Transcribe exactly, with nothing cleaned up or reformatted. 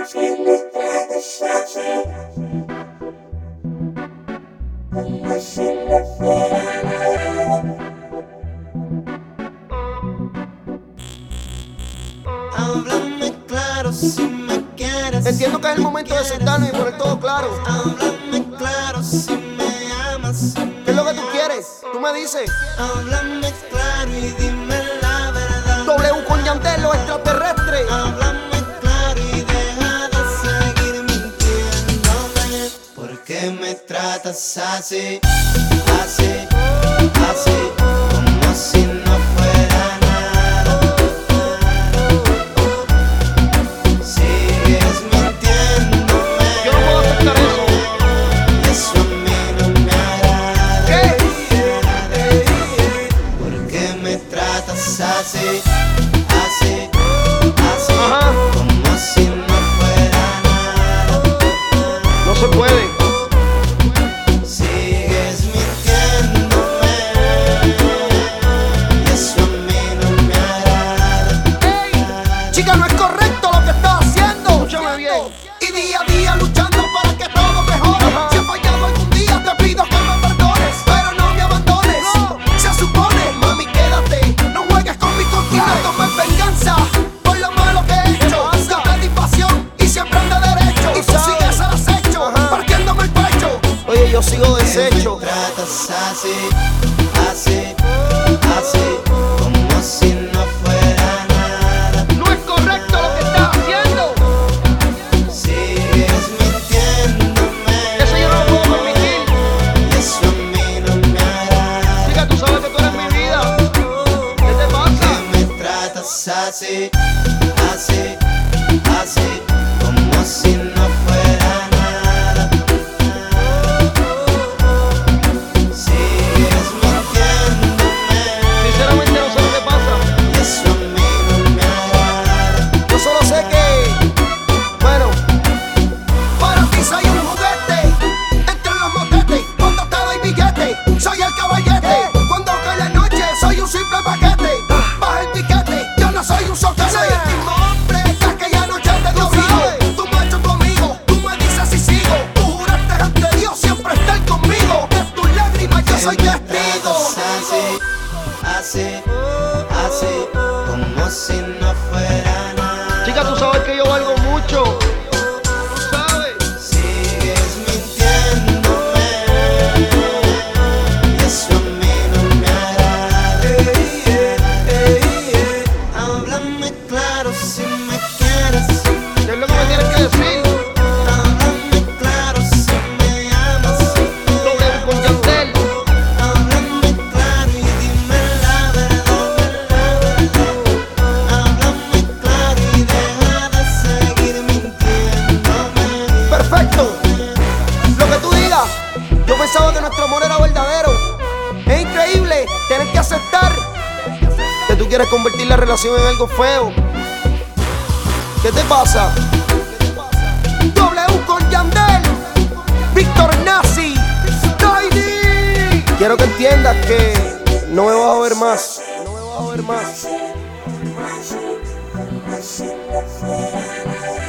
Háblame claro si me quieres. Entiendo que es el momento de sentarnos y poner todo claro. Háblame claro si me amas. ¿Qué es lo que tú quieres? Tú me dices. Háblame claro y dime la verdad. W con Yandel, los extraterrestres. Háblame claro y deja de seguir mintiéndome. ¿Por qué me tratas así? Así, así, como si no fuera nada. Sigues mintiéndome. Yo no puedo aceptar eso. Eso a mí no me agrada. ¿Qué? ¿Por qué me tratas así? Así, así, Ajá. como si no fuera nada. No se puede. Sigues mintiéndome. Y eso a mí no me agrada. Ey, chica, no es correcto lo que estás haciendo. Escúchame bien. Y día a día luchando para que todo mejore. Ajá. Si he fallado algún día, te pido que me perdones, pero no me abandones. No. Se supone, mami, quédate. No juegues con mi cortina, tomes venganza por lo malo que he hecho. Yo te di pasión y siempre ande derecho. Y tú sigues al acecho, partiéndome el pecho. Oye, yo sigo deshecho. Me tratas así, así, así, como si no fuera nada. No es correcto lo que estás haciendo. Sigues mintiéndome. Eso yo no lo puedo permitir. Y eso a mí no me agrada. Chica, tú sabes que tú eres mi vida. ¿Qué te pasa? Que me tratas así, así, así, como si no fuera nada. Sigues mintiéndome. Sinceramente no sé lo que pasa. Y eso a mí no me agrada. Yo solo sé que, bueno, para ti soy un juguete entre los motetes. Cuando te doy billete, soy el caballete. Cuando cae la noche, soy un simple paquete. Baja el piquete, yo no soy un soquete. Soy el mismo hombre que aquella noche te dio vivo. Tú me echas conmigo, tú me dices si sigo. Tú juraste ante Dios siempre estar conmigo. De tus lágrimas yo soy testigo. Así, así, así, como si no fuera nada. Chica, tú sabes que yo valgo mucho. Tú sabes. Sigues mintiéndome. Y eso a mí no me agrada. Háblame claro si me quieres. ¿Qué es lo que me tienes que decir? Háblame claro si me amas. W con Yandel. Háblame claro y dime la verdad. Háblame claro y deja de seguir mintiéndome. Perfecto. Lo que tú digas. Yo pensaba que nuestro amor era verdadero. Es increíble tener que aceptar que tú quieres convertir la relación en algo feo. ¿Qué te pasa? W con Yandel, Víctor Nazi, Tiny. Quiero que entiendas que no me vas a ver más. No me vas a ver más.